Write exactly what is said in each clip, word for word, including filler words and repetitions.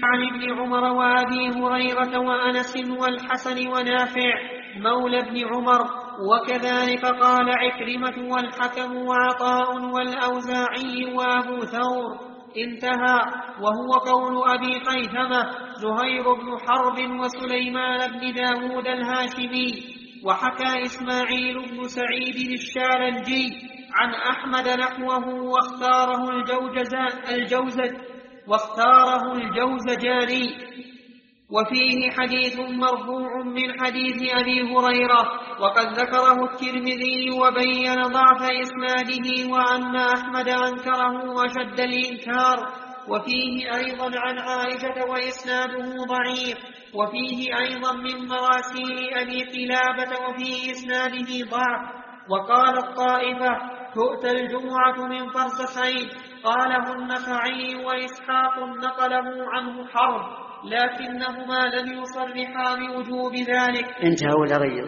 عن ابن عمر وأبي هريرة وأنس والحسن ونافع مولى ابن عمر، وكذلك قال عكرمة والحكم وعطاء والأوزاعي وأبو ثور. انتهى. وهو قول أبي خيثمة زهير بن حرب وسليمان بن داود الهاشمي. وحكى إسماعيل بن سعيد الشارنجي عن أحمد نحوه واختاره الجوزج واختاره الجوزجاني. وفيه حديث مرفوع من حديث أبي هريرة، وقد ذكره الترمذي وبين ضعف إسناده وأن أحمد أنكره وشد الإنكار. وفيه أيضا عن عائشة وإسناده ضعيف. وفيه أيضا من مراسيل أبي قلابة وفي إسناده ضعف. وقال الطائفة تؤتى الجمعة من فرسخين، قاله النخعي وإسحاق نقله عنه حرب، لكنهما لم يصرحا بوجوب ذلك. انتهى ولا غير؟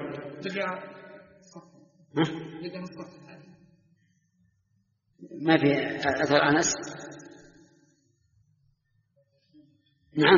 ما في أثر أنس. نعم.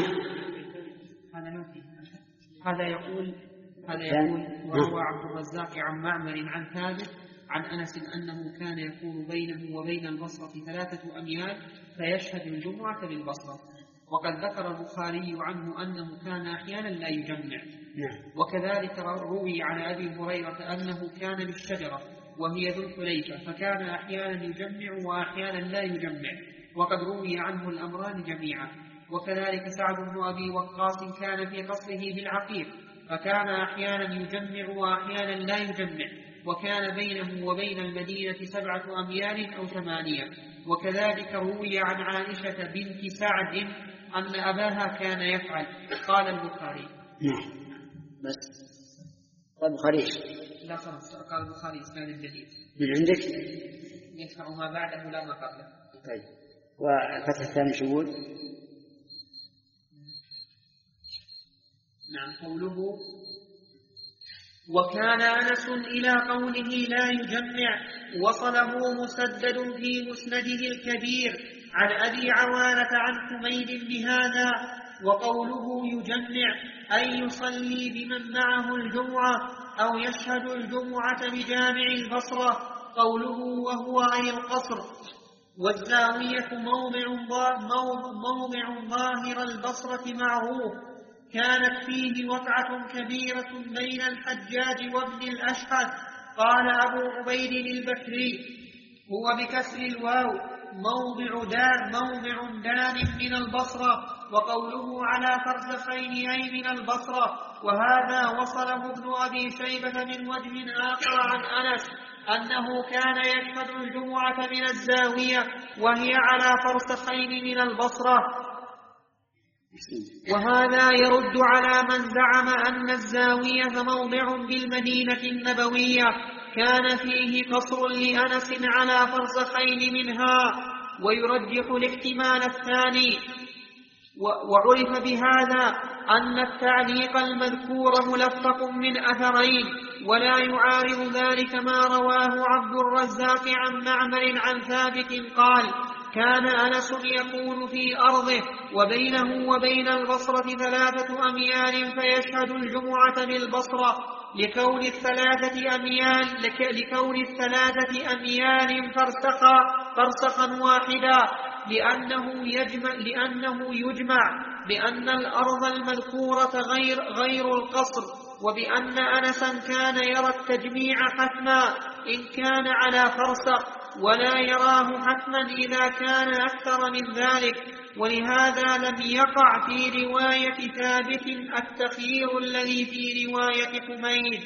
هذا يقول هذا يقول وهو عبد الرزاق عن معمر عن ثابت عن أنس أنه كان يكون بينه وبين البصرة ثلاثة أميال فيشهد الجمعة بالبصرة. وقد ذكر البخاري عنه أنه كان أحيانا لا يجمع. وكذلك روي عن أبي هريرة أنه كان بالشجرة وهي ذو الحليفة فكان أحيانا يجمع وأحيانا لا يجمع، وقد روي عنه الأمران جميعا. وكذلك سعد بن أبي وقاص كان في قصره بالعقيق فكان أحيانا يجمع وأحيانا لا يجمع، وكان بينه وبين المدينة سبعة أميال أو ثمانية. وكذلك روي عن عائشة بنت سعد أن أباها كان يفعل. قال البخاري. نعم. بس قال البخاري لا خلاص. قال البخاري إسناد جديد من عندك يدفع ما بعده لا ما قبله. طيب. والفتح الثاني شو يقول؟ نعم. قوله وكان أنس إلى قوله لا يجمع وصله مسدد في مسنده الكبير عن أبي عوانة عن حميد بهذا. وقوله يجمع أي يصلي بمن معه الجمعة أو يشهد الجمعة بجامع البصرة. قوله وهو أي القصر. والزاوية موضع, موضع ظاهر البصرة معروف، كانت فيه وقعة كبيرة بين الحجاج وابن الأشهد. قال أبو عبيد البكري هو بكسر الواو موضع دان موضع دان من البصرة. وقوله على فرسخين أي من البصرة. وهذا وصله ابن أبي شيبة من وجه آخر عن أنس أنه كان يشهد الجمعة من الزاوية وهي على فرسخين من البصرة. وهذا يرد على من زعم أن الزاوية موضع بالمدينة النبوية كان فيه قصر لأنس على فرسخين منها، ويرجح الاحتمال الثاني. وعرف بهذا أن التعليق المذكور ملفق من أثرين، ولا يعارض ذلك ما رواه عبد الرزاق عن معمر عن ثابت قال كان أنس يكون في أرضه وبينه وبين البصرة ثلاثة أميال فيشهد الجمعة بالبصرة لكون الثلاثة أميال لكون الثلاثة أميال فرسخا فرسخا واحدا لأنه يجمع لأنه يجمع بأن الأرض المذكورة غير غير القصر، وبأن أنسا كان يرى التجميع حتما إن كان على فرسخ، ولا يراه حتما إذا كان أكثر من ذلك. ولهذا لم يقع في رواية ثابت التخيير الذي في رواية حميد.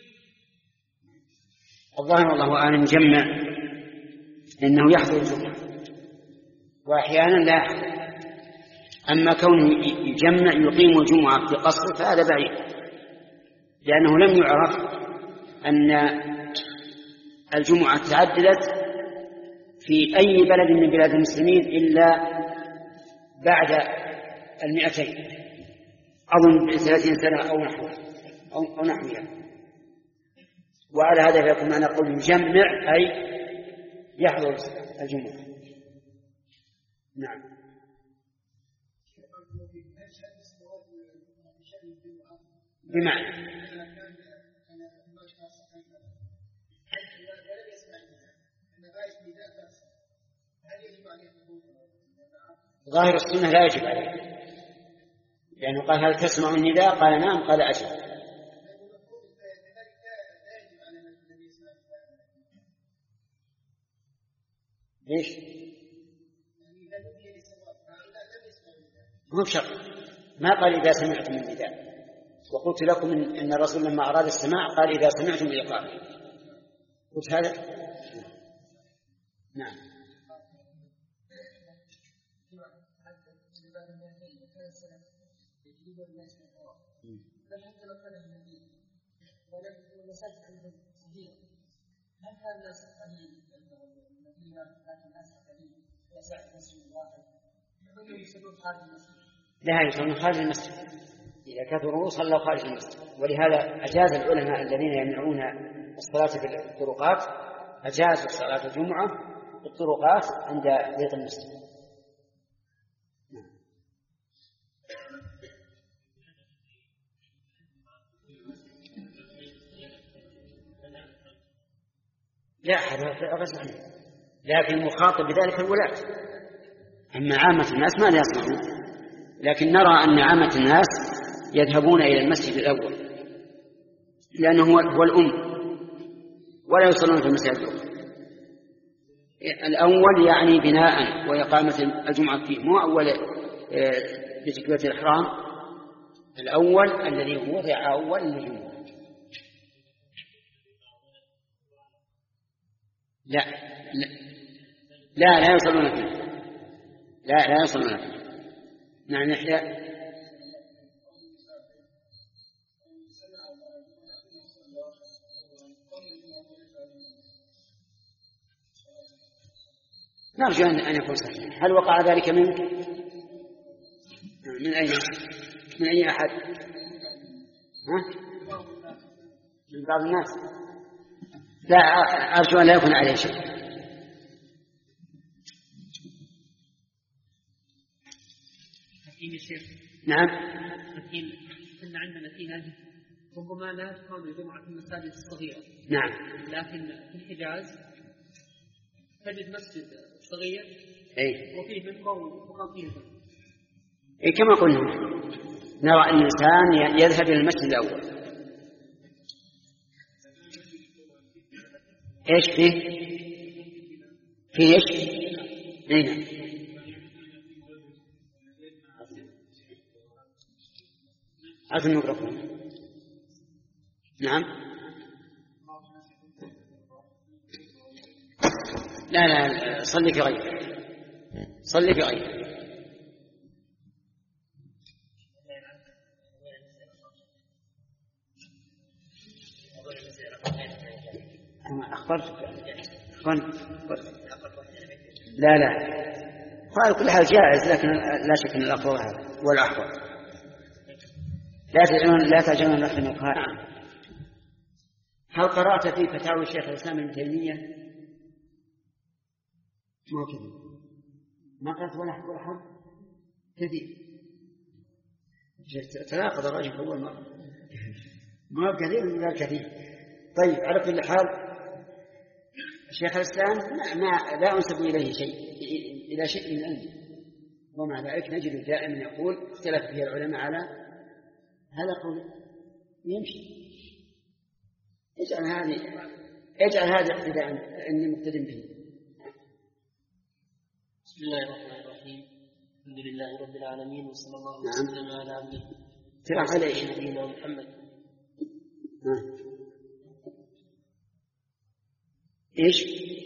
الظاهر والله أعلم جمع إنه يحضر الجمعة وأحيانا لا يحضر. أما كونه يجمع يقيم الجمعة في قصر فهذا بعيد، لأنه لم يعرف أن الجمعة تعددت في أي بلد من بلاد المسلمين إلا بعد المئتين، أظن ثلاثين سنة أو نحوها أو, أو نحوها. وعلى هذا فيكون معنى قول يجمع أي يحضر الجمعة. نعم. بمعنى ظاهر السنة لا يجب عليه، لأنه قال هل تسمع النداء؟ قال نعم، قال أجل. ليش؟ هو شرط، ما قال إذا سمعتم النداء. وقلت لكم إن الرسول لما أراد السماع قال إذا سمعتم الإقامة. قلت هذا. نعم. لا يصلون خارج المسجد، إذا كثروا صلوا خارج المسجد. ولهذا أجاز العلماء الذين يمنعون الصلاة في الطرقات أجازوا صلاة الجمعة في الطرقات عند بيت المسجد. لا هذا غير صحيح، لكن المخاطب بذلك الولاة، أما عامة الناس ما يسمعون. لكن نرى أن عامة الناس يذهبون إلى المسجد الأول لأنه هو الأم، ولا يصلون في المسجد الأول. الأول يعني بناء وإقامة الجمعة فيه، مو أول بتكبيرة الإحرام، الأول الذي وضع أول الجمعة. لا لا لا, لا يصلون فيه، لا لا يصلون فيه. نعم يحيى. نرجو أن يكون صحيح. هل وقع ذلك منك؟ من أين؟ من أي أحد؟ ها؟ من بعض الناس. لا أرجو أن لا يكون عليه شيء. نعم. كنا عندنا في هذه ربما لا تكون الجمعة في المساجد الصغيرة. نعم. لكن في الحجاز تجد مسجد صغير أي. وفيه منبر ومقام فيه منبر. أي كما قلنا نرى أن الإنسان يذهب إلى المسجد الأول. إيش فيه؟ فيه إيش؟ أين؟ عرف الميكروفون. نعم. لا لا صلي في غيره، صلي في غيره. أخبرتك أخبرت. لا لا قال كل حال جائز، لكن لا شك أن الأفضل هذا والأحوط. لا تجعلون لا تجعلون نحن نقهر. هل قرأت في فتاوى الشيخ الإسلام ابن تيمية؟ ما كذي ما قرأت ولا حد ولا حد كذي تناقض الرجل أول مرة ما كثير من الكثير. طيب على كل حال الشيخ الإسلام ما لا أنسب إليه شيء إلى شيء من علمه، ومع ذلك نجد دائما يقول اختلف فيه العلماء على هذا قول يمشي. اجعل هذه اجعل هذا اقتداء اني مقتدم به. بسم الله الرحمن الرحيم. الحمد لله رب العالمين وصلى الله وسلم نعم. على عبده ترى عليه نبينا محمد. نعم. ايش؟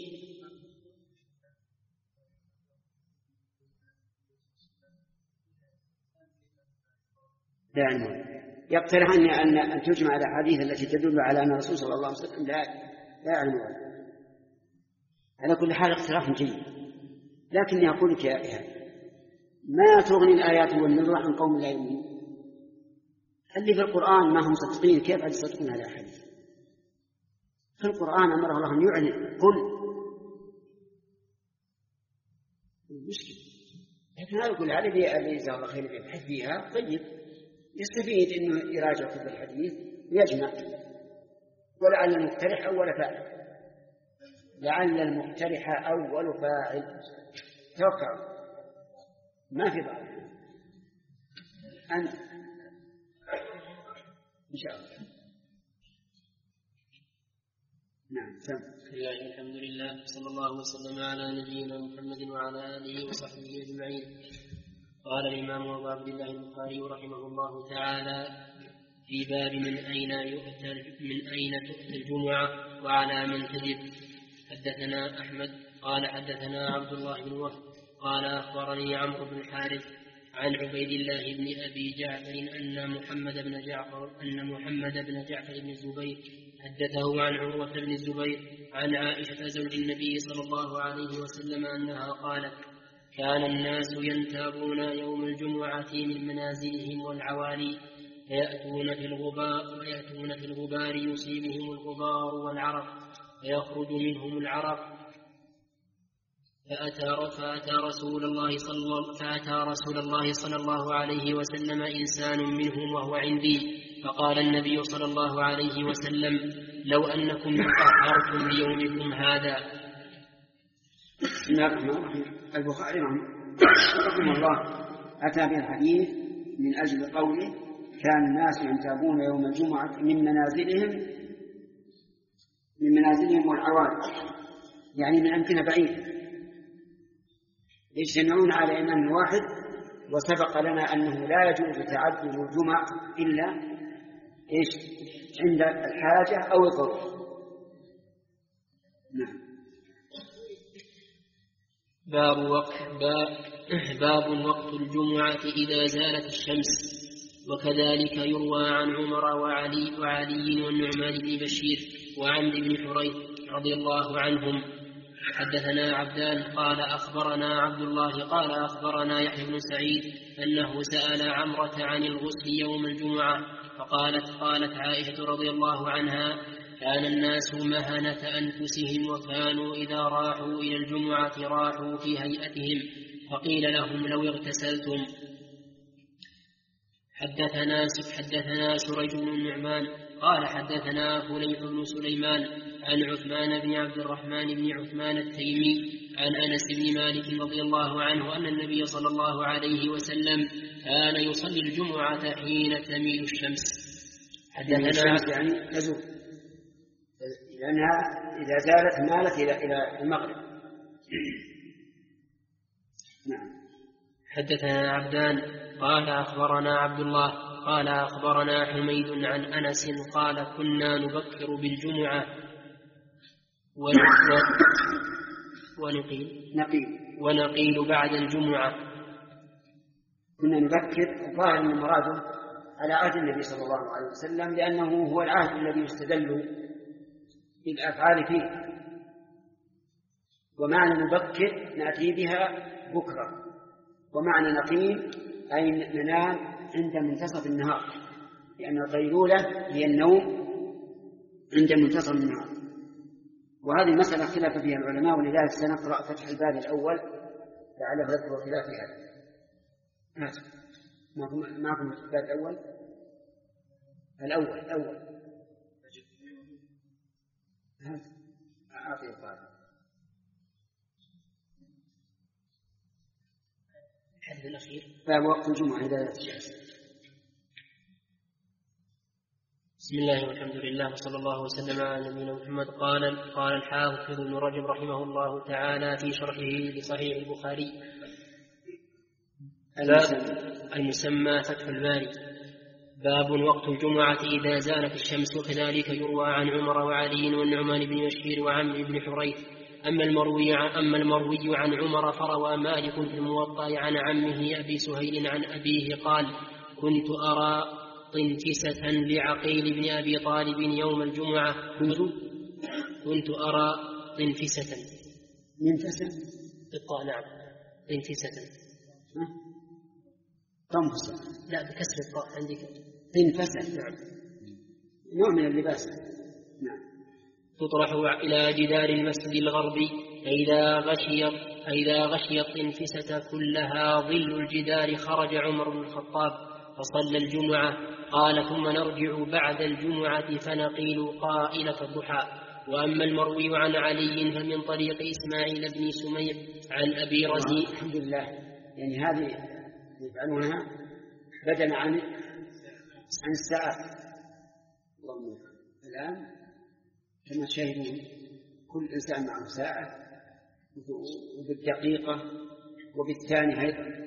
لا علم. يقترح أن أن تجمع الأحاديث التي تدل على أن الرسول صلى الله عليه وسلم لا لا يعلم هذا. على كل حال اقتراح جيد، لكني أقول لك يا إيهاب ما تغني الآيات والنذر عن قوم لا يؤمنون. اللي في القرآن ما هم صدقين كيف يصدقون هذه الأحاديث؟ في القرآن أمره الله أن يعلن قل المشكلة لكن هذا يقول هذا اللي جزاه الله خير يبحث فيها طيب يستفيد انه يراجع كتب الحديث ويجمع، ولعل المقترح اول فاعل، لعل المقترح اول فاعل. توقع ما في بعض أنت إن شاء الله. نعم سم. الحمد لله صلى الله وسلم على نبينا محمد وعلى آله وصحبه أجمعين. قال الإمام أبو عبد الله البخاري رحمه الله تعالى في باب من أين يؤتى من أين تؤتى الجمعة وعلى من تجب. حدثنا أحمد قال حدثنا عبد الله بن وهب قال أخبرني عمرو بن الحارث عن عبيد الله بن أبي جعفر أن محمد بن جعفر أن محمد بن جعفر بن الزبير حدثه عن عروة بن الزبير عن عائشة زوج النبي صلى الله عليه وسلم أنها قالت: كان الناس ينتابون يوم الجمعة من منازلهم والعوالي فيأتون في الغبار ويأتون في الغبار يصيبهم الغبار والعرق فيخرج منهم العرق. فأتى, فأتى رسول الله صلى الله فأتى رسول الله صلى الله عليه وسلم إنسان منهم وهو عندي، فقال النبي صلى الله عليه وسلم: لو أنكم تطهرتم ليومكم هذا. بسم الله الرحمن الرحيم. البخاري رحمه الله أتى بالحديث من أجل قوله: كان الناس ينتابون يوم الجمعة من منازلهم من منازلهم والعوالي، يعني من أمكنة بعيدة، يجتمعون على إمام واحد. وسبق لنا أنه لا يجوز تعدد الجمع إلا إيش؟ عند الحاجة أو الضرورة. نعم. باب وقت باب وقت الجمعة إذا زالت الشمس. وكذلك يروى عن عمر وعلي وعلي والنعمان بن بشير وعمرو بن حريث رضي الله عنهم. حدثنا عبدان قال أخبرنا عبد الله قال أخبرنا يحيى بن سعيد أنه سأل عمرة عن الغسل يوم الجمعة فقالت قالت عائشة رضي الله عنها: كان الناس مهنة أنفسهم وكانوا إذا راحوا إلى الجمعة راحوا في هيئتهم، فقيل لهم: لو اغتسلتم. حدثنا حدثنا سريج بن النعمان قال حدثنا فليح بن سليمان عن عثمان بن عبد الرحمن بن عثمان التيمي عن أنس بن مالك رضي الله عنه أن النبي صلى الله عليه وسلم كان يصلي الجمعة حين تميل الشمس. حدثنا الشمس يعني تزول، لأنها إذا زالت مالت إلى إلى المغرب. نعم. حدثنا عبدان قال أخبرنا عبد الله قال أخبرنا حميد عن أنس قال: كنا نبكر بالجمعة ونقيل نقيل ونقيل بعد الجمعة. كنا نبكر الظاهر من مراده على عهد النبي صلى الله عليه وسلم، لأنه هو العهد الذي يستدل بالأفعال فيه. ومعنى نبكر نأتي بها بكرة، ومعنى نقيل أي ننام عند منتصف النهار، لأن القيلولة هي النوم عند منتصف النهار. وهذه المسألة خلاف فيها العلماء، ولذلك سنقرأ فتح الباب الأول لعله يذكر خلاف هذا. معكم الباب الأول الأول الأول أعطي القاعدة. الحديث الأخير باب وقت الجمعة إذا زالت الشمس. بسم الله والحمد لله وصلى الله وسلم على نبينا محمد. قال قال الحافظ ابن رجب رحمه الله تعالى في شرحه لصحيح البخاري المسمى فتح الباري: باب وقت الجمعة إذا زالت الشمس. وكذلك يروى عن عمر وعلي والنعمان بن بشير وعمرو بن حريث. أما المروي عن, أما المروي عن عمر فروى مالك في الموطأ عن عمه أبي سهيل عن أبيه قال: كنت أرى طنتسة لعقيل بن أبي طالب يوم الجمعة. كنت, كنت أرى طنتسة منتسة بالطاء. نعم طنتسة تنفسة، لا بكسر الطاء عندك تنفسة. نعم نوع من اللباس. نعم. تطرح إلى جدار المسجد الغربي، فإذا غشي فإذا غشيت الإنفسة كلها ظل الجدار خرج عمر بن الخطاب فصلى الجمعة. قال ثم نرجع بعد الجمعة فنقيل قائلة الضحى. وأما المروي عن علي فمن طريق إسماعيل بن سميع عن أبي رزين. الحمد لله، يعني هذه يفعلونها بدلا عن عن الساعة. اللهم الآن كما تشاهدون كل إنسان معه ساعة وبالدقيقة وبالثانية أيضا.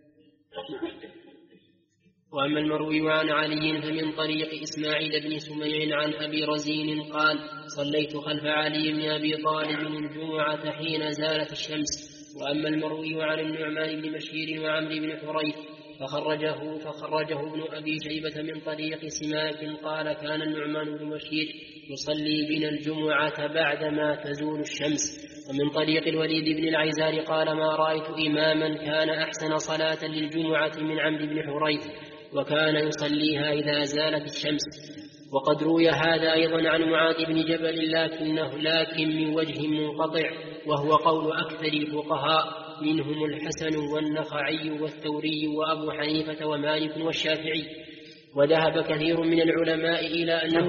وأما المروي عن علي فمن طريق إسماعيل بن سميع عن أبي رزين قال صليت خلف علي بن أبي طالب الجمعة حين زالت الشمس. وأما المروي عن النعمان بن بشير وعمرو بن حريث فخرجه, فخرجه ابن أبي شيبة من طريق سماك قال كان النعمان بن بشير يصلي بنا الجمعة بعدما تزول الشمس. ومن طريق الوليد بن العيزار قال ما رأيت إماما كان أحسن صلاة للجمعة من عمرو بن حريث وكان يصليها إذا زالت الشمس. وقد روي هذا أيضا عن معاذ بن جبل لكنه لكن من وجه منقطع وهو قول أكثر الفقهاء منهم الحسن والنخعي والثوري وأبو حنيفة ومالك والشافعي. وذهب كثير من العلماء إلى أنه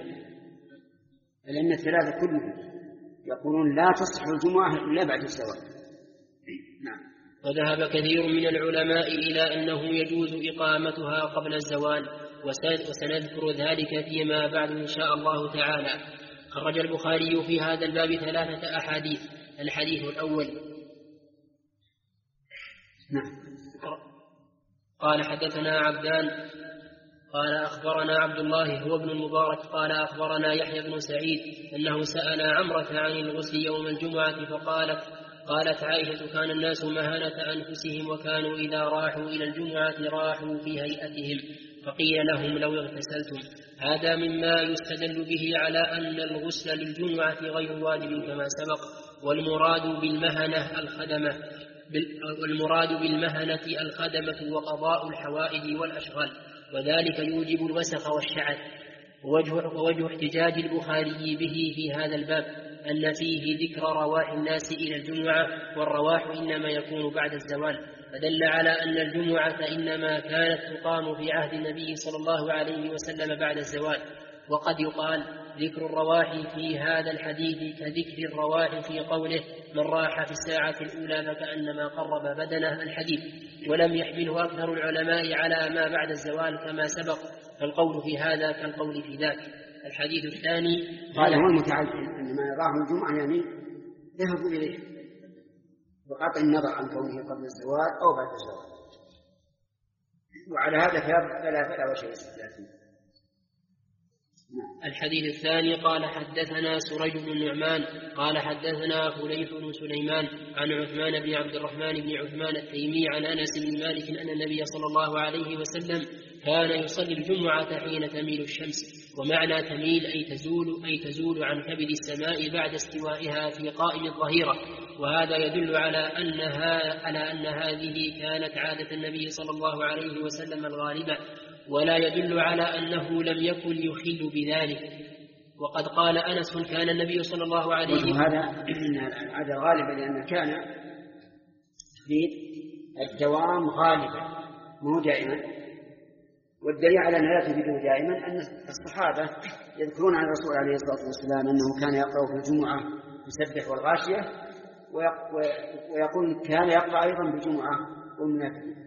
لأن الثلاثة كلهم يقولون لا تصح الجمعة إلا بعد الزوال. نعم. وذهب كثير من العلماء إلى أنه يجوز إقامتها قبل الزوال وسنذكر ذلك فيما بعد إن شاء الله تعالى. خرج البخاري في هذا الباب ثلاثة أحاديث. الحديث الأول نعم. قال حدثنا عبدان قال أخبرنا عبد الله هو ابن المبارك قال أخبرنا يحيى بن سعيد أنه سأل عمرة عن الغسل يوم الجمعة فقالت قالت عائشة كان الناس مهانة أنفسهم وكانوا إذا راحوا إلى الجمعة راحوا في هيئتهم فقيل لهم لو اغتسلتم. هذا مما يستدل به على أن الغسل للجمعة غير واجب كما سبق. والمراد بالمهنة الخدمة والمراد بالمهنة الخدمة وقضاء الحوائج والأشغال وذلك يوجب الوسخ والشعث. ووجه احتجاج البخاري به في هذا الباب أن فيه ذكر رواح الناس إلى الجمعة والرواح إنما يكون بعد الزوال فدل على أن الجمعة إنما كانت تقام في عهد النبي صلى الله عليه وسلم بعد الزوال. وقد يقال ذكر الرواح في هذا الحديث كذكر الرواح في قوله من راح في الساعة الأولى فكأنما قرب بدنه الحديث. ولم يحمله أكثر العلماء على ما بعد الزوال كما سبق فالقول في هذا كالقول في ذاك. الحديث الثاني قال هو المتعلم أن ما يراه الجمعة يعني ذهب إليه بقطع النظر عن كونه قبل الزوال أو بعد الزوال. وعلى هذا فلا فلا وجه استثناء. الحديث الثاني قال حدثنا سريج بن النعمان قال حدثنا فليح بن سليمان عن عثمان بن عبد الرحمن بن عثمان التيمي عن أنس بن مالك أن النبي صلى الله عليه وسلم كان يصلي الجمعة حين تميل الشمس. ومعنى تميل أي تزول أي تزول عن كبد السماء بعد استوائها في قائم الظهيرة. وهذا يدل على أنها على أن هذه كانت عادة النبي صلى الله عليه وسلم الغالبة ولا يدل على أنه لم يكن يخل بذلك. وقد قال أنس كان النبي صلى الله عليه وسلم هذا العادة غالبا لأن كان في الدوام غالبا مو دائما. والدليل على أنه لا تفيده دائما أن الصحابة يذكرون عن الرسول عليه الصلاة والسلام أنه كان يقرأ في الجمعة يسبح والغاشية ويقول كان يقرأ أيضا بالجمعة والمنافقين.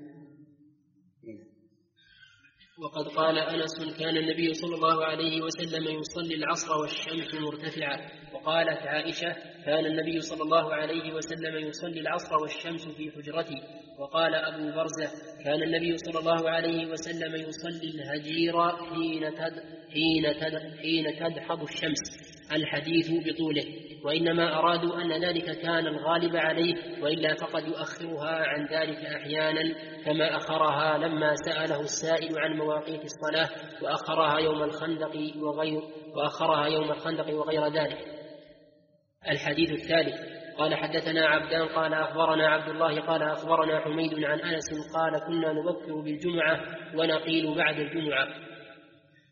وقد قال أنس كان النبي صلى الله عليه وسلم يصلي العصر والشمس مرتفعة. وقالت عائشة كان النبي صلى الله عليه وسلم يصلي العصر والشمس في حجرته. وقال أبو برزة كان النبي صلى الله عليه وسلم يصلي الهجير حين تد حين تد حين تدحض الشمس. الحديث بطوله وإنما أرادوا أن ذلك كان الغالب عليه وإلا فقد يؤخرها عن ذلك أحيانا كما أخرها لما سأله السائل عن مواقيت الصلاة وأخرها يوم الخندق وغير وأخرها يوم الخندق وغير ذلك. الحديث الثالث قال حدثنا عبدان قال أخبرنا عبد الله قال أخبرنا حميد عن أنس قال كنا نبكر بالجمعة ونقيل بعد الجمعة.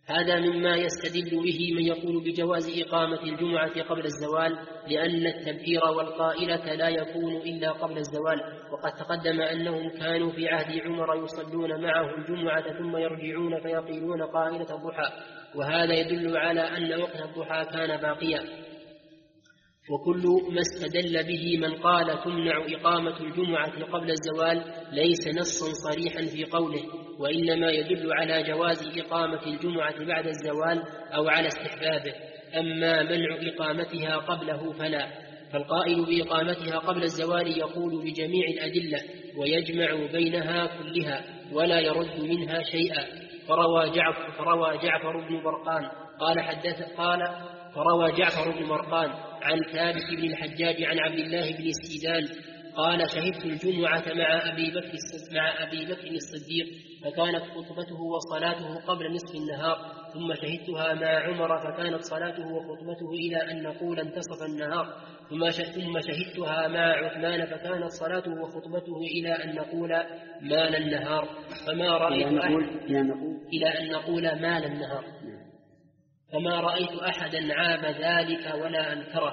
هذا مما يستدل به من يقول بجواز إقامة الجمعة قبل الزوال، لأن التبكير والقائلة لا يكون إلا قبل الزوال، وقد تقدم أنهم كانوا في عهد عمر يصلون معه الجمعة ثم يرجعون فيقيلون قائلة الضحى، وهذا يدل على أن وقت الضحى كان باقيا. وكل ما استدل به من قال تمنع إقامة الجمعة قبل الزوال ليس نصا صريحا في قوله، وإنما يدل على جواز إقامة الجمعة بعد الزوال أو على استحبابه. أما منع إقامتها قبله فلا، فالقائل بإقامتها قبل الزوال يقول بجميع الأدلة ويجمع بينها كلها ولا يرد منها شيئا. فروى جعفر, فروى جعفر بن برقان قال حدث قال فروى جعفر بن مرقان عن ثابت بن الحجاج عن عبد الله بن سيدان قال شهدت الجمعة مع أبي بكر مع أبي بكر الصديق فكانت خطبته وصلاته قبل نصف النهار، ثم شهدتها مع عمر فكانت صلاته وخطبته إلى أن نقول انتصف النهار، ثم شهدتها مع عثمان فكانت صلاته وخطبته إلى أن نقول مال النهار، فما رأيت أحد إلى أن نقول مال النهار فما رأيت أحدا عاب ذلك ولا أنكره.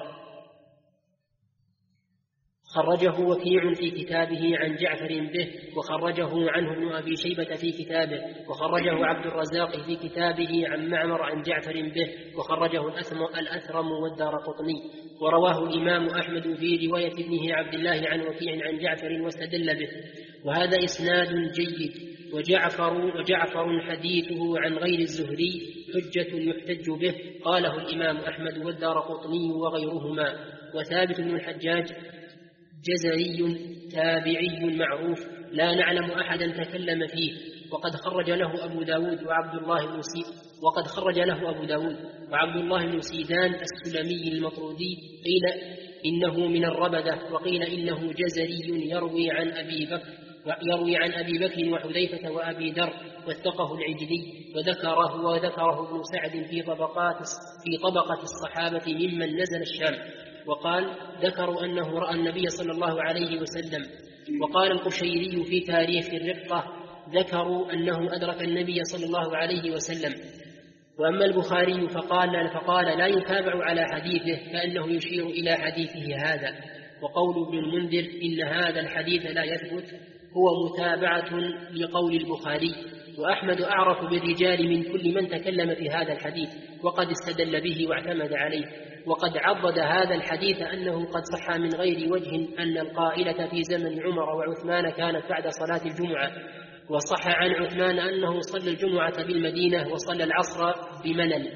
خرجه وكيع في كتابه عن جعفر به، وخرجه عنه ابن أبي شيبة في كتابه، وخرجه عبد الرزاق في كتابه عن معمر عن جعفر به، وخرجه الأثرم والدارقطني، ورواه الإمام أحمد في رواية ابنه عبد الله عن وكيع عن جعفر واستدل به، وهذا إسناد جيد. وجعفر, وجعفر حديثه عن غير الزهري حجة يحتج به، قاله الإمام أحمد والدارقطني وغيرهما. وثابت بن الحجاج جزري تابعي معروف لا نعلم أحدا تكلم فيه، وقد خرج له أبو داود وعبد الله بن سي وقد خرج له أبو داود وعبد الله بن سيدان السلمي المطرودي، قيل إنه من الربدة وقيل إنه جزري يروي عن أبي بكر يروي عن أبي بكر وحذيفة وأبي ذر، وثقه العجلي، وذكره وذكره ابن سعد في طبقات في طبقة الصحابة ممن نزل الشام، وقال ذكروا أنه رأى النبي صلى الله عليه وسلم. وقال القشيري في تاريخ الرقة ذكروا أنه أدرك النبي صلى الله عليه وسلم. وأما البخاري فقال, فقال لا يتابع على حديثه كأنه يشير إلى حديثه هذا. وقول ابن المنذر إن هذا الحديث لا يثبت هو متابعة لقول البخاري. وأحمد أعرف بالرجال من كل من تكلم في هذا الحديث وقد استدل به واعتمد عليه، وقد عضد هذا الحديث أنه قد صح من غير وجه أن القائلة في زمن عمر وعثمان كانت بعد صلاة الجمعة، وصح عن عثمان أنه صلى الجمعة بالمدينة وصلى العصر بملل.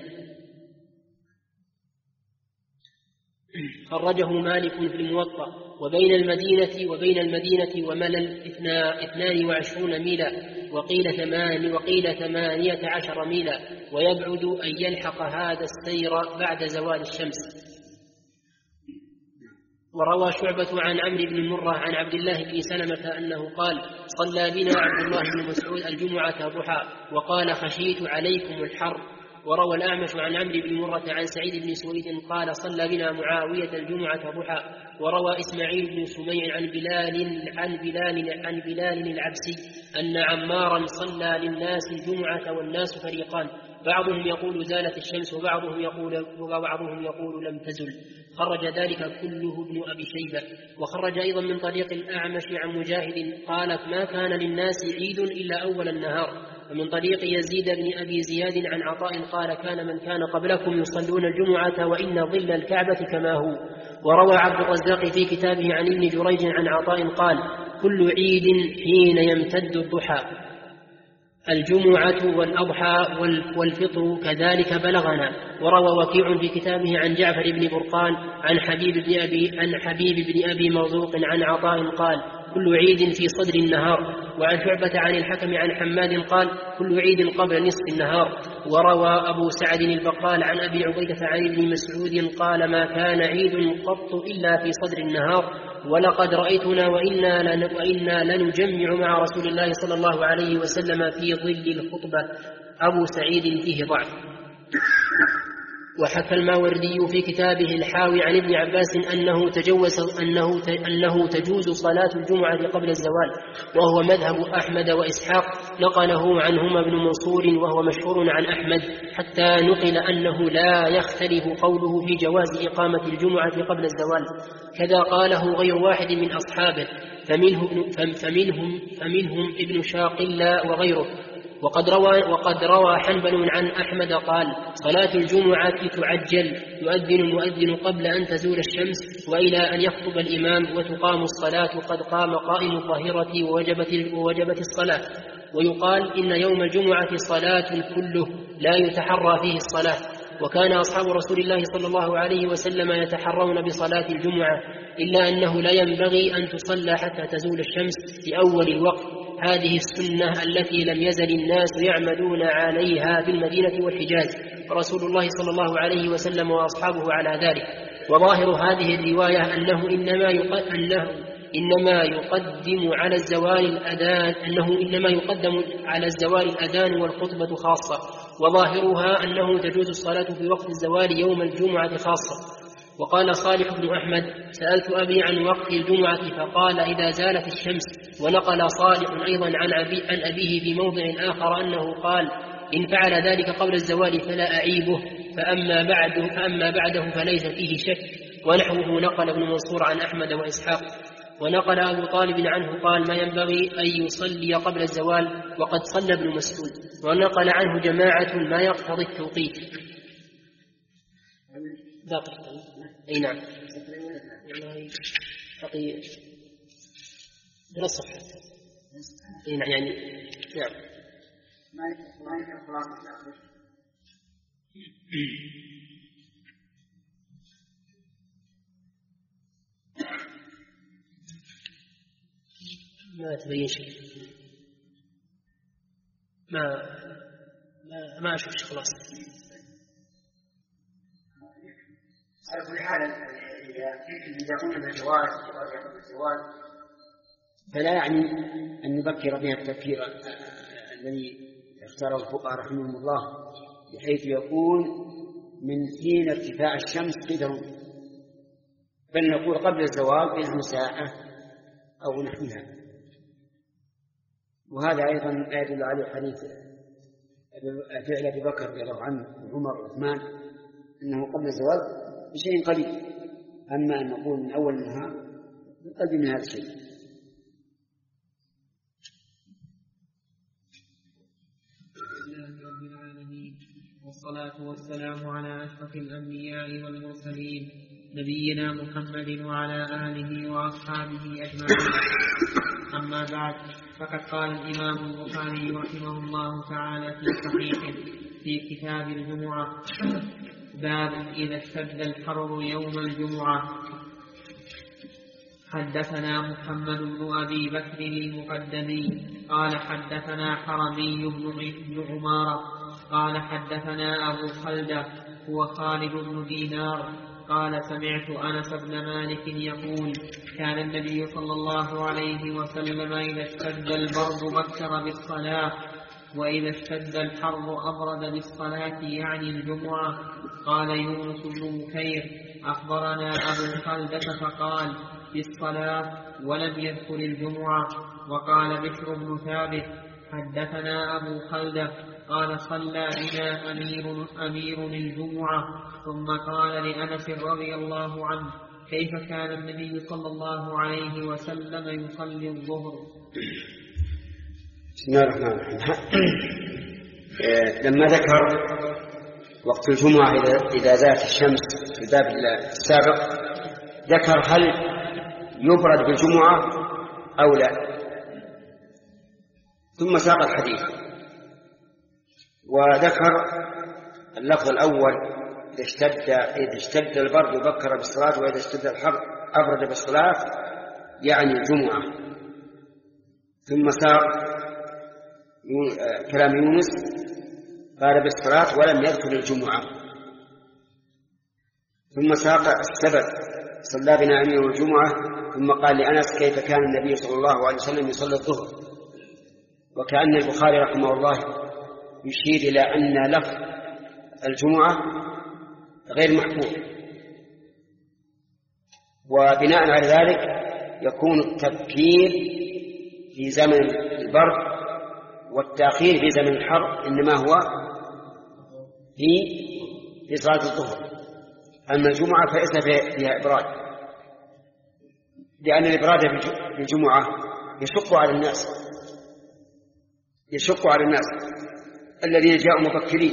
خرجه مالك في الموطأ. وبين المدينة وبين المدينة وملل اثنان وعشرون ميلا، وقيل ثمان وقيل ثمانية عشر ميلا، ويبعد أن يلحق هذا السير بعد زوال الشمس. وروى شعبة عن عمرو بن مرة عن عبد الله بن سلمة أنه قال صلى بنا عبد الله بن مسعود الجمعة ضحى وقال خشيت عليكم الحر. وروى الأعمش عن عمرو بن مرة عن سعيد بن سويد قال صلى بنا معاوية الجمعة ضحى. وروى إسماعيل بن سميع عن بلال عن بلال عن بلال العبسي أن عمارا صلى للناس الجمعة والناس فريقان، بعضهم يقول زالت الشمس وبعضهم يقول وبعضهم يقول لم تزل. خرج ذلك كله ابن أبي شيبة. وخرج أيضا من طريق الأعمش عن مجاهد قالت ما كان للناس عيد إلا أول النهار. ومن طريق يزيد بن أبي زياد عن عطاء قال كان من كان قبلكم يصلون الجمعة وإن ظل الكعبة كما هو. وروى عبد الرزاق في كتابه عن ابن جريج عن عطاء قال كل عيد حين يمتد الضحى، الجمعة والأضحى والفطر كذلك بلغنا. وروى وكيع في كتابه عن جعفر بن برقان عن حبيب بن أبي, عن حبيب بن أبي مرزوق عن عطاء قال كل عيد في صدر النهار. وعن شعبة عن الحكم عن حماد قال كل عيد قبل نصف النهار. وروى أبو سعد البقال عن أبي عبيدة عن ابن مسعود قال ما كان عيد قط إلا في صدر النهار، ولقد رأيتنا وإنا, لن وإنا لنجمع مع رسول الله صلى الله عليه وسلم في ظل الخطبة. أبو سعيد فيه ضعف. وحكى الماوردي في كتابه الحاوي عن ابن عباس أنه تجوز أنه أنه تجوز صلاة الجمعة قبل الزوال، وهو مذهب أحمد وإسحاق، نقله عنهما ابن منصور وهو مشهور عن أحمد، حتى نقل أنه لا يختلف قوله في جواز إقامة الجمعة قبل الزوال، كذا قاله غير واحد من أصحابه، فمنه فمنهم, فمنهم ابن شاقلة وغيره. وقد روى, وقد روى حنبل عن أحمد قال: صلاة الجمعة تعجل، يؤذن المؤذن قبل أن تزول الشمس وإلى أن يخطب الإمام، وتقام الصلاة قد قام قائم الظاهرة ووجبت, ووجبت الصلاة. ويقال إن يوم الجمعة صلاة كله لا يتحرى فيه الصلاة. وكان أصحاب رسول الله صلى الله عليه وسلم يتحرون بصلاة الجمعة، إلا أنه لا ينبغي أن تصلى حتى تزول الشمس في أول الوقت. هذه السنة التي لم يزل الناس يعمدون عليها في المدينة والحجاز، ورسول الله صلى الله عليه وسلم وأصحابه على ذلك. وظاهر هذه الرواية أنه إنما أنه إنما يقدم على الزوال الأذان أنه إنما يقدم على الزوال الأذان والخطبة خاصة، وظاهرها أنه تجوز الصلاة في وقت الزوال يوم الجمعة خاصة. وقال صالح بن أحمد: سألت أبي عن وقت الجمعة فقال: إذا زالت الشمس. ونقل صالح أيضا عن, أبي عن أبيه في موضع آخر أنه قال: إن فعل ذلك قبل الزوال فلا أعيبه، فأما بعده, فأما بعده فليس فيه شك. ونحوه نقل ابن منصور عن أحمد وإسحاق. ونقل أبو طالب عنه قال: ما ينبغي أن يصلي قبل الزوال، وقد صلى ابن مسعود. ونقل عنه جماعة ما يقتضي التوقيت. أي نعم، بقي من الصفحة. أي نعم، يعني نعم. ما تبين شيء، ما ما, ما أشوف شيء خلاص. على كل حال إذا قلنا بالجواز بالجواز فلا يعني أن نذكر بها التفكير الذي اختاره الفقهاء رحمهم الله، بحيث يكون من حين ارتفاع الشمس قدر، بل نقول قبل الزوال بنحو ساعة أو نحوها. وهذا أيضا يدل عليه حديث فعل أبي بكر رضي الله عنه وعمر وعثمان أنه قبل الزوال بشيء قليل. أما أن نقول من أول النهار نقلب من هذا الشيء. رب العالمين، والصلاة والسلام على أشرف الأنبياء والمرسلين، نبينا محمد وعلى آله وأصحابه أجمعين. أما بعد، فقد قال الإمام البخاري رحمه الله تعالى في صحيحه في كتاب الجمعة: باب إذا اشتد الحر يوم الجمعة. حدثنا محمد بن أبي بكر المقدمي قال حدثنا حرمي بن عمارة قال حدثنا أبو خلدة هو خالد بن دينار قال: سمعت أنس بن مالك يقول: كان النبي صلى الله عليه وسلم إذا اشتد البرد بكر بالصلاة، وإذا اشتد الحر أبرد بالصلاة، يعني الجمعة. قال يونس بن بكير: أخبرنا أبو خلدة فقال: بالصلاة، ولم يذكر الجمعة. وقال بشر بن ثابت: حدثنا أبو خلدة قال: صلى بنا أمير, أمير الجمعة. ثم قال لأنس رضي الله عنه: كيف كان النبي صلى الله عليه وسلم يصلي الظهر؟ بسم الله الرحمن الرحيم. لما ذكر وقت الجمعة إذا زالت الشمس في الباب السابق، ذكر هل يبرد بالجمعة أو لا، ثم ساق الحديث وذكر اللفظ الأول: إذا اشتد, إذا اشتد البرد بكر بالصلاة، وإذا اشتد الحر أبرد بالصلاة، يعني الجمعة. ثم ساق كلام يونس قال: بالصلاة، ولم يذكر الجمعة. ثم ساق السبب: صلى بنا أمير الجمعة. ثم قال لأنس: كيف كان النبي صلى الله عليه وسلم يصلي الظهر. وكأن البخاري رحمه الله يشير إلى أن لفظ الجمعة غير محفوظ، وبناء على ذلك يكون التبكير في زمن البرد والتأخير في زمن الحر إنما هو في في صلاة الظهر. أما الجمعة فليس فيها إبراد، لأن الإبراد في الجمعة يشق على الناس يشق على الناس الذين جاءوا مبكرين،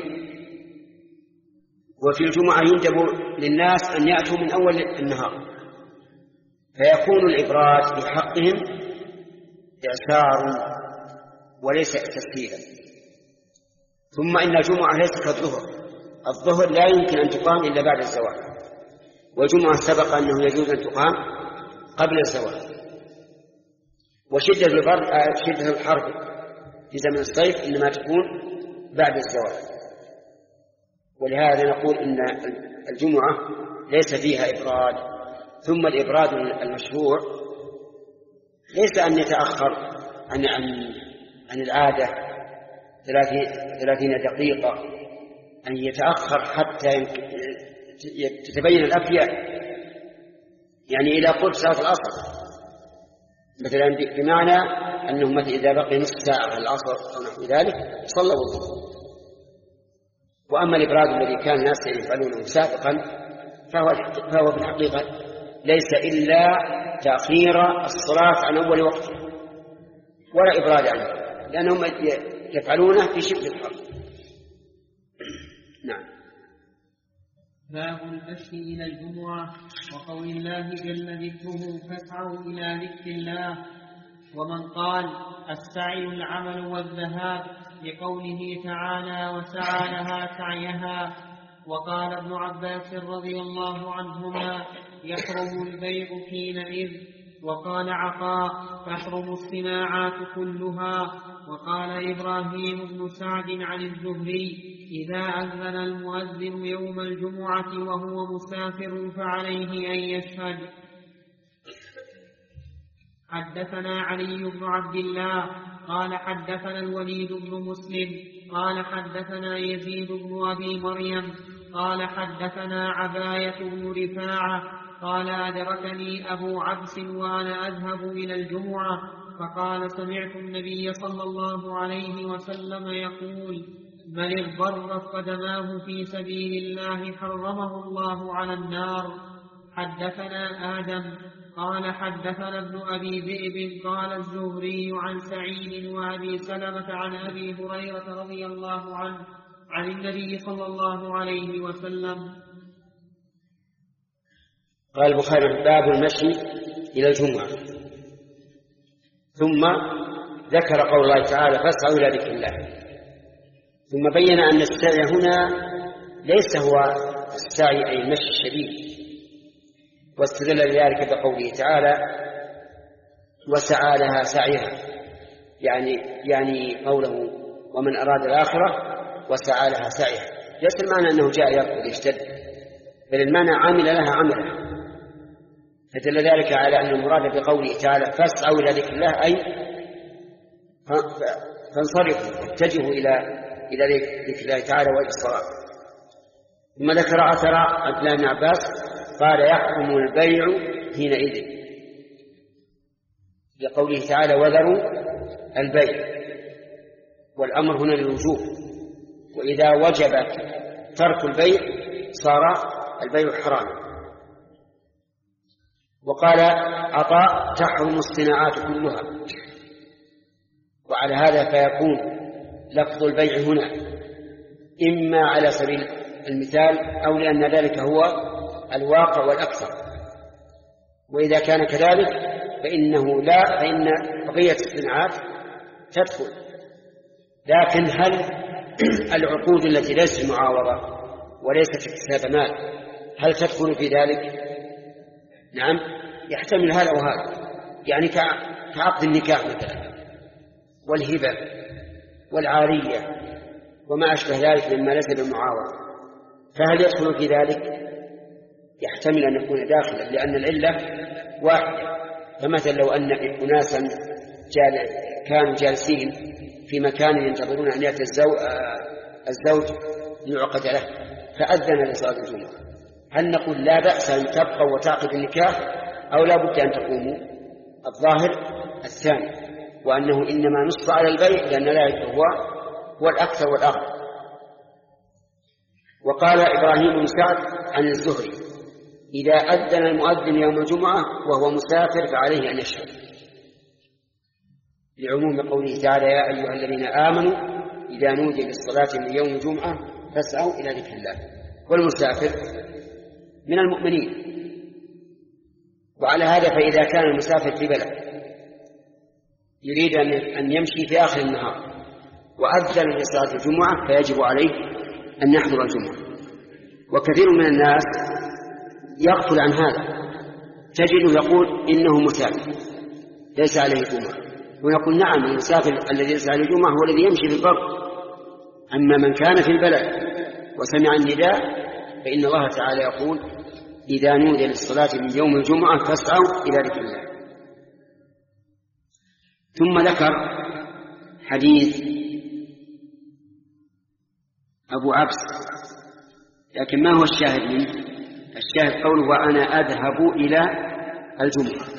وفي الجمعة يندب للناس أن يأتوا من أول النهار، فيكون الإبراد في حقهم إعسار وليس تسهيلا. ثم إن الجمعة ليس كالظهر، الظهر لا يمكن أن تقام إلا بعد الزوال، والجمعة سبق أنه يجوز أن تقام قبل الزوال. وشدة البرد شدة الحر في زمن الصيف إنما تكون بعد الزوال، ولهذا نقول إن الجمعة ليس فيها إبراد. ثم الإبراد المشروع ليس أن يتأخر عن عن عن العادة ثلاثين دقيقة، أن يتأخر حتى تتبين الأفياء، يعني إلى قرب صلاة العصر مثلا، بمعنى أنه مثلا إذا بقي نصف ساعة على العصر أو نحو ذلك صلوا الظهر. وأما الإبراد الذي كان الناس يفعلونه سابقا فهو فهو في الحقيقة ليس إلا تأخير الصلاة عن أول وقت ولا إبراد عنه، لأنهم يفعلونه في شدة الحر. نعم. باب المشي إلى الجمعة وقول الله جل ذكره فاسعوا إلى ذكر الله. ومن قال السعي العمل والذهاب لقوله تعالى وسعى لها سعيها. وقال ابن عباس رضي الله عنهما يحرم البيع حينئذ. وقال عطاء تحرم الصناعات كلها. وقال إبراهيم بن سعد عن الزهري إذا أذن المؤذن يوم الجمعة وهو مسافر فعليه أن يشهد. حدثنا علي بن عبد الله قال حدثنا الوليد بن مسلم قال حدثنا يزيد بن أبي مريم قال حدثنا عباية بن رفاعة قال أدركني أبو عبس وأنا أذهب إلى الجمعة فقال سمعت النبي صلى الله عليه وسلم يقول من اضطر قدماه في سبيل الله حرمه الله على النار. حدثنا آدم قال حدثنا ابن أبي ذئب قال الزهري عن سعيد وأبي سلمة عن أبي هريرة رضي الله عنه عن النبي صلى الله عليه وسلم. قال البخاري باب المشي إلى الجمعة، ثم ذكر قول الله تعالى فاسعوا إلى ذكر الله، ثم بين أن السعي هنا ليس هو السعي أي المشي الشديد، واستدل لذلك بقوله تعالى وسعى لها سعيها، يعني يعني قوله ومن أراد الآخرة وسعى لها سعيها، ليس المعنى أنه جاء يركض يشتد، بل المعنى عمل لها عملا. فدل ذلك على أن المراد بقوله تعالى فاسعوا إلى ذكر الله أي فانصرفوا اتجهوا إلى إلى ذكر الله تعالى وإلى الصلاة. ثم ذكر أثر عبد الله بن عباس قال يحكم البيع حينئذ لقوله تعالى وذروا البيع، والأمر هنا للوجوب، وإذا وجب ترك البيع صار البيع حراما. وقال عطاء تحرم الصناعات كلها، وعلى هذا فيكون لفظ البيع هنا إما على سبيل المثال أو لأن ذلك هو الواقع والأكثر، وإذا كان كذلك فإنه لا فإن بقية الصناعات تدخل. لكن هل العقود التي ليست معاوضة وليست اكتساب مال هل تدخل في ذلك؟ نعم، يحتمل هذا وهذا، يعني كعقد النكاح مثلا والهبة والعارية وما أشبه ذلك مما ليس بالمعاوضة، فهل يدخل في ذلك؟ يحتمل أن يكون داخلا، لأن العلة واحدة. فمثلا لو أن أناسا جال كانوا جالسين في مكان ينتظرون أن يأتي الزوج ليعقد له فأذن لصلاة الجمعة، هل نقول لا بأس أن تبقوا وتعقد النكاح أو لا بد أن تقوموا؟ الظاهر الثاني، وأنه إنما نص على البيع لأن لا هو هو الأكثر والأغلب. وقال إبراهيم بن سعد عن الزهري: إذا أذن المؤذن يوم الجمعة وهو مسافر فعليه أن يشهد، لعموم قوله تعالى: يا أيها الذين آمنوا إذا نودي للصلاة من يوم الجمعة فاسعوا إلى ذكر الله. والمسافر من المؤمنين. وعلى هذا فإذا كان المسافر في بلد يريد أن يمشي في آخر النهار وأذن لصلاة الجمعة فيجب عليه أن يحضر الجمعة. وكثير من الناس يغفل عن هذا، تجده يقول إنه مسافر ليس عليه جمعة، ونقول نعم، المسافر الذي ليس عليه جمعة هو الذي يمشي في البر. أما من كان في البلد وسمع النداء فإن الله تعالى يقول: إذا نودي للصلاة من يوم الجمعة فاسعوا إلى ذكر الله. ثم ذكر حديث أبو عبس، لكن ما هو الشاهد منه؟ الشاهد قوله: وأنا أذهب إلى الجمعة.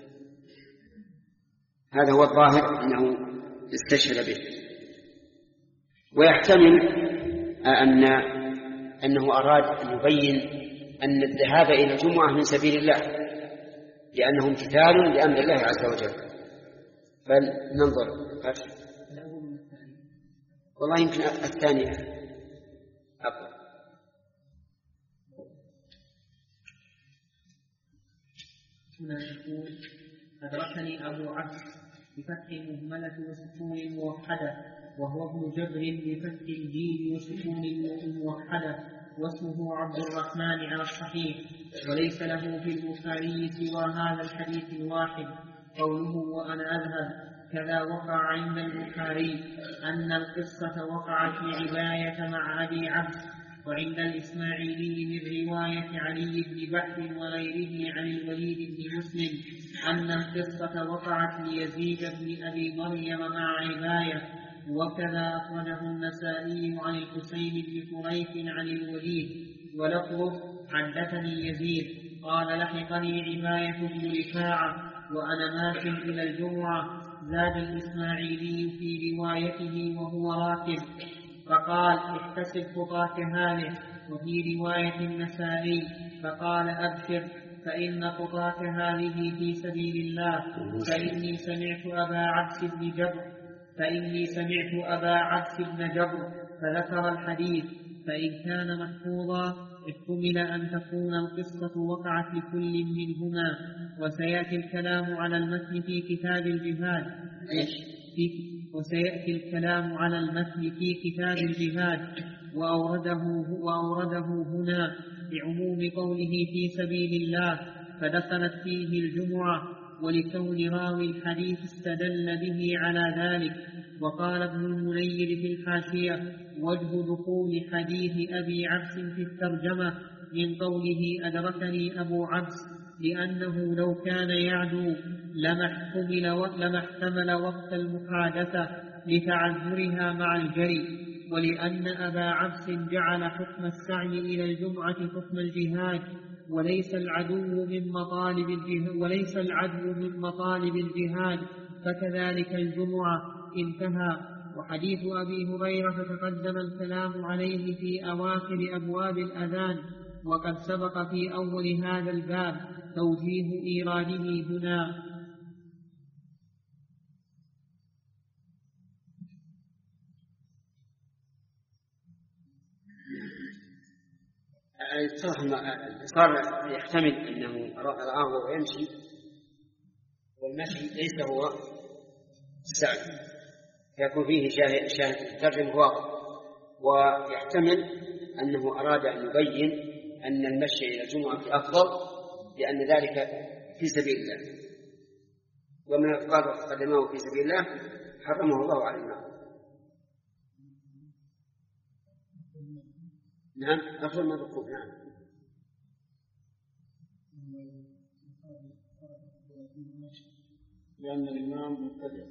هذا هو الظاهر أنه استشهد به. ويحتمل أن أنه أراد أن يبين أن الذهاب إلى الجمعة من سبيل الله، لأنه امتثال لأمر الله عز وجل. فلننظر. والله يمكن الثانية أقوى. هنا يقول: أدركني أبو عبس بفتح المهملة وسكون موحدة، وهو ابن جبر بفتح الجيم وسكون موحدة، واسمه عبد الرحمن على الصحيح، وليس له في البخاري سوى هذا الحديث الواحد قوله: وأنا أذهب. كذا وقع عند البخاري أن القصة وقعت لعباية مع أبي عبس، وعند الإسماعيلي من رواية علي بن بحر وغيره عن الوليد بن مسلم أن القصة وقعت ليزيد بن أبي مريم مع عباية. وكذا أخرجه النسائي عن الحسين بن فريح عن الوليد، ولفظه: حدثني يزيد قال لحقني عباية بن رفاعة وأنا ماشٍ إلى الجمعة. زاد الإسماعيلي في روايته وهو راكب فقال: احتسب خطاك هذه. وفي رواية النسائي فقال: أبشر فإن خطاك هذه في سبيل الله. فإني سمعت أبا عبس بن جبر فإني سمعت أبا عبس بن جبر فذكر الحديث. فإن كان محفوظا احتمل أن تكون القصة وقعت لكل منهما. وسيأتي الكلام على المتن في كتاب الجهاد في وسيأتي الكلام على المتن في كتاب الجهاد وأورده, وأورده هنا بعموم قوله في سبيل الله، فدخلت فيه الجمعة، ولكون راوي الحديث استدل به على ذلك. وقال ابن المنير في الحاشية: وجه دخول حديث أبي عبس في الترجمة من قوله: أدركني أبو عبس، لأنه لو كان يعدو لما احتمل وقت المحادثة لتعذرها مع الجري، ولأن أبا عبس جعل حكم السعي إلى الجمعة حكم الجهاد، وليس العدو من مطالب الجهاد, وليس العدو من مطالب الجهاد فكذلك الجمعة. انتهى. وحديث أبي هريرة تقدم الكلام عليه في أواخر أبواب الأذان، وقد سبق في أول هذا الباب توجيه إيراده هنا. صار يحتمل أنه رآه وهو يمشي، والمشي ليس هو السعي، فيكون فيه شاهد ترجمة واضح. ويحتمل أنه أراد أن يبين أن المشي إلى الجمعة أفضل، لأن ذلك في سبيل الله، ومن الأفضل قدمه في سبيل الله حرمه الله على النار. نعم، أفضل من الركوب. نعم. لأن الإمام مبتدع،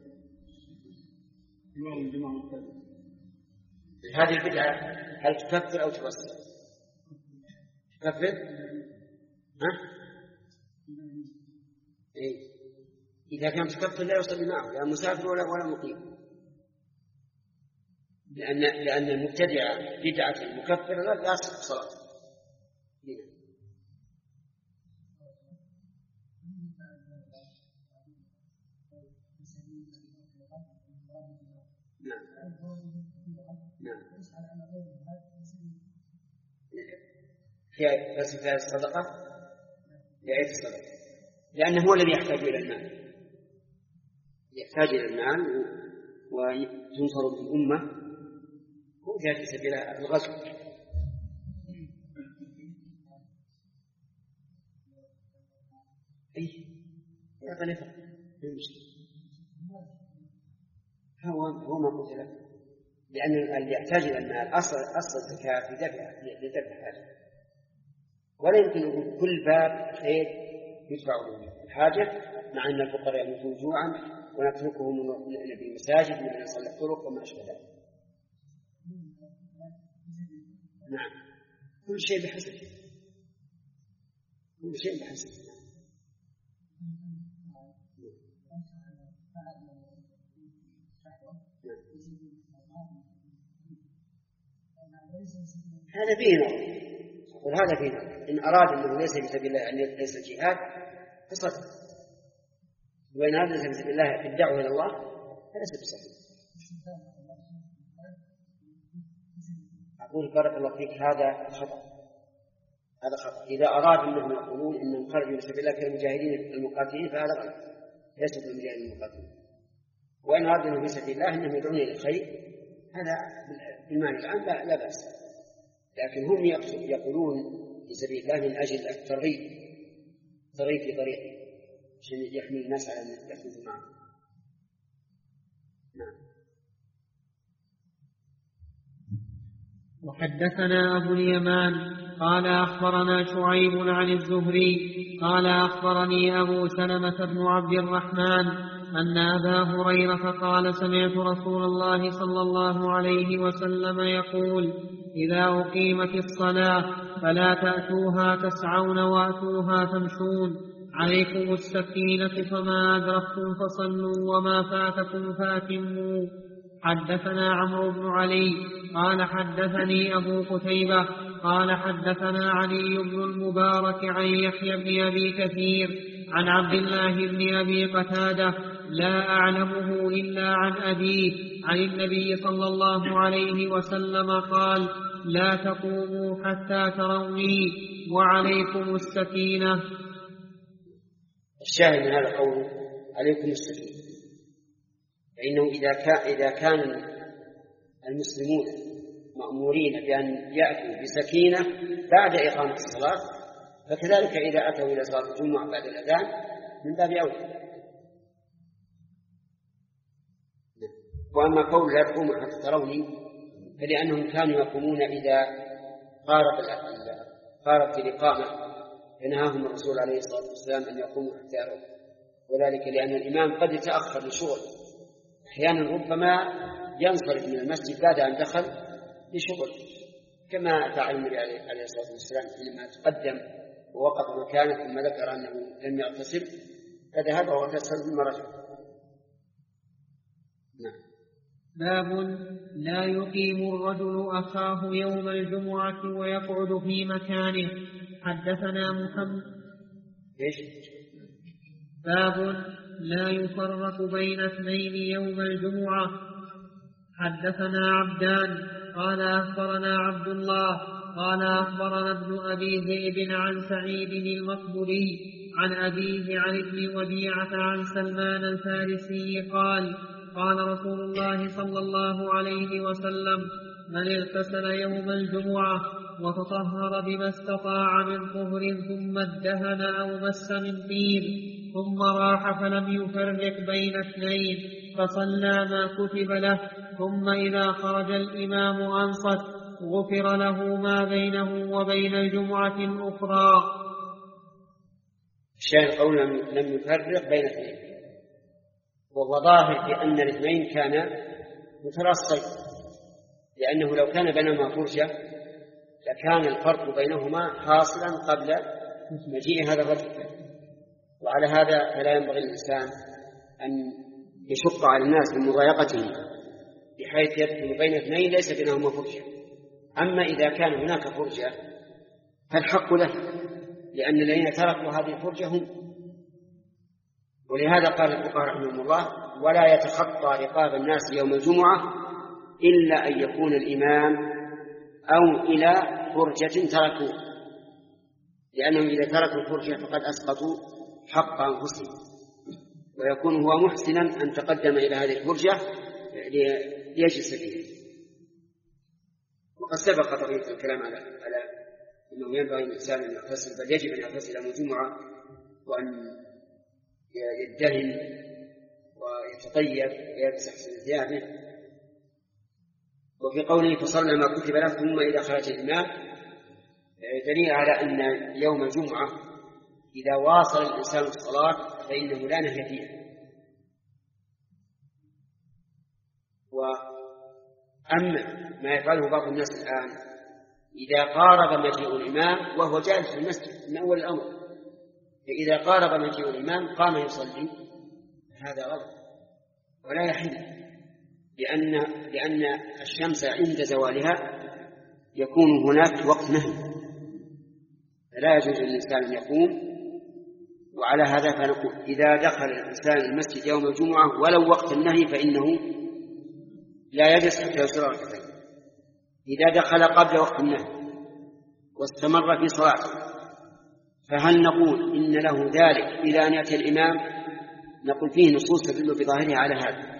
إمام الجمعة مبتدع. هذه البدعة هل تكفر أو توسع؟ تكفر؟ ها؟ إيه؟ إذا كان متكفل لا يصلي معه لا مسافر ولا ولا مقيم، لأن لأن المبتدع بدعة المكفر لا يصح الصلاة. نعم نعم في بس في الصدقة لعيد الصدقة، لأنه هو الذي يحتاج إلى المال، يحتاج إلى المال وينصر بالأمة، هو جاء في سبيل الغزو. أي يا خليفة هو هو ما قلت لك، لأن اللي يحتاج إلى المال أصل أصل الزكاة في دفع لدفع حاجة، ولا يمكن كل باب خير يدفع له الحاجة، مع أن الفقراء يموتون جوعا ونتركهم في المساجد من يصلي الطرق وما أشبه ذلك. نعم كل شيء بحسب، كل شيء بحسب. هذا فيه نظر، وهذا فيه نظر. إن أراد أنه ليس في سبيل الله، أن ليس جهاد فصدق، وإن أراد ليس في سبيل الله الدعوة إلى الله فليس بصحيح. أقول بارك الله فيك هذا خطأ، هذا خطأ. إذا أراد أنهم يقولون إنهم خرجوا في سبيل الله كالمجاهدين المقاتلين فهذا غلط، ليسوا كالمجاهدين المقاتلين. وإن أراد أنهم في سبيل الله إنهم يدعون إلى الخير، هذا بالمعنى العام لا, لا بأس، لكن هم يقولون في سبيل الله من أجل الترغيب، ترغيب في طريق عشان يحمل الناس على أن يأخذوا معه. نعم. وحدثنا أبو اليمان قال أخبرنا شعيب عن الزهري قال أخبرني أبو سلمة بن عبد الرحمن أن أبا هريرة قال سمعت رسول الله صلى الله عليه وسلم يقول إذا أقيمت الصلاة فلا تأتوها تسعون وأتوها تمشون، عليكم السكينة، فما أدركتم فصلوا وما فاتكم فأتموا. حدثنا عمرو بن علي قال حدثني أبو قتيبة قال حدثنا علي بن المبارك عن يحيى بن أبي كثير عن عبد الله بن أبي قتادة لا أعلمه إلا عن أبيه عن النبي صلى الله عليه وسلم قال لا تقوموا حتى تروني وعليكم السكينة. الشاهد من هذا قوله عليكم السكينة، فإنه إذا كان, إذا كان المسلمون مأمورين بأن يأتوا بسكينة بعد إقامة الصلاة، فكذلك إذا أتوا إلى صلاة الجمعة بعد الأذان من باب أولى. وأما قول لا تقوموا حتى تروني فلأنهم كانوا يقومون إذا قارب قاربت الإقامة، فنهاهم الرسول عليه الصلاة والسلام أن يقوموا حتى يروا، وذلك لأن الإمام قد يتأخر لشغل، أحيانا ربما ينصرف من المسجد بعد أن دخل لشغل، كما فعل النبي عليه الصلاة والسلام حينما تقدم ووقف مكانه ثم ذكر أنه لم يغتسل فذهب واغتسل ثم رجع. نعم. باب لا يقيم الرجل أخاه يوم الجمعة ويقعد في مكانه. حدثنا محمد إيش؟ باب لا يفرق بين اثنين يوم الجمعة. حدثنا عبدان قال أخبرنا عبد الله قال أخبرنا ابن أبي ذئب عن سعيد المقبري عن أبيه عن ابن وديعة عن سلمان الفارسي قال قال رسول الله صلى الله عليه وسلم من اغتسل يوم الجمعة وتطهر بما استطاع من طهر ثم ادهن أو مس من طين ثم راح فلم يفرق بين اثنين فصلى ما كتب له ثم إذا خرج الإمام أنصت غفر له ما بينه وبين الجمعة الأخرى. الشاهد قول لم يفرق بين اثنين، وهو ظاهر بأن الاثنين كان مترصد، لأنه لو كان بينهما فرجة لكان الفرق بينهما حاصلا قبل مجيء هذا الرجل، وعلى هذا فلا ينبغي الإنسان أن يشق على الناس بمضايقتهم بحيث يدخل بين اثنين ليس بينهما فرجة. أما إذا كان هناك فرجة فالحق له، لأن الذين تركوا هذه الفرجة هم. ولهذا قال الفقهاء رحمهم الله: ولا يتخطى رقاب الناس يوم الجمعة إلا أن يكون الإمام أو إلى فرجة تركوا، لأنهم إذا تركوا الفرجة فقد أسقطوا حق أنفسهم، ويكون هو محسنا أن تقدم إلى هذه الفرجة ليجلس فيها. وقد سبق طريقة الكلام على على أنه ينبغي الإنسان أن يغتسل، بل يجب أن يغتسل يوم الجمعة وأن يدهن ويتطيب ويلبس أحسن ثيابه. وفي قوله فصلى ما كتب له ثم إذا خرج الإمام دليل على أن يوم الجمعة إذا واصل الإنسان الصلاة فإنه لا نهي فيها. وأما ما يفعله بعض الناس الآن إذا قارب مجيء الإمام وهو جالس في المسجد من أول الأمر، فإذا قارب مجيء الإمام قام يصلي، هذا غلط ولا يحل، لأن لأن الشمس عند زوالها يكون هناك وقت نهي، فلا يجوز للإنسان أن يقوم. وعلى هذا فنقول إذا دخل الإنسان المسجد يوم الجمعة ولو وقت النهي فإنه لا يجلس حتى يصلي ركعتين. إذا دخل قبل وقت النهي واستمر في صلاته فهل نقول إن له ذلك إلى أن يأتي الإمام؟ نقول فيه نصوص تدل بظاهرها على هذا،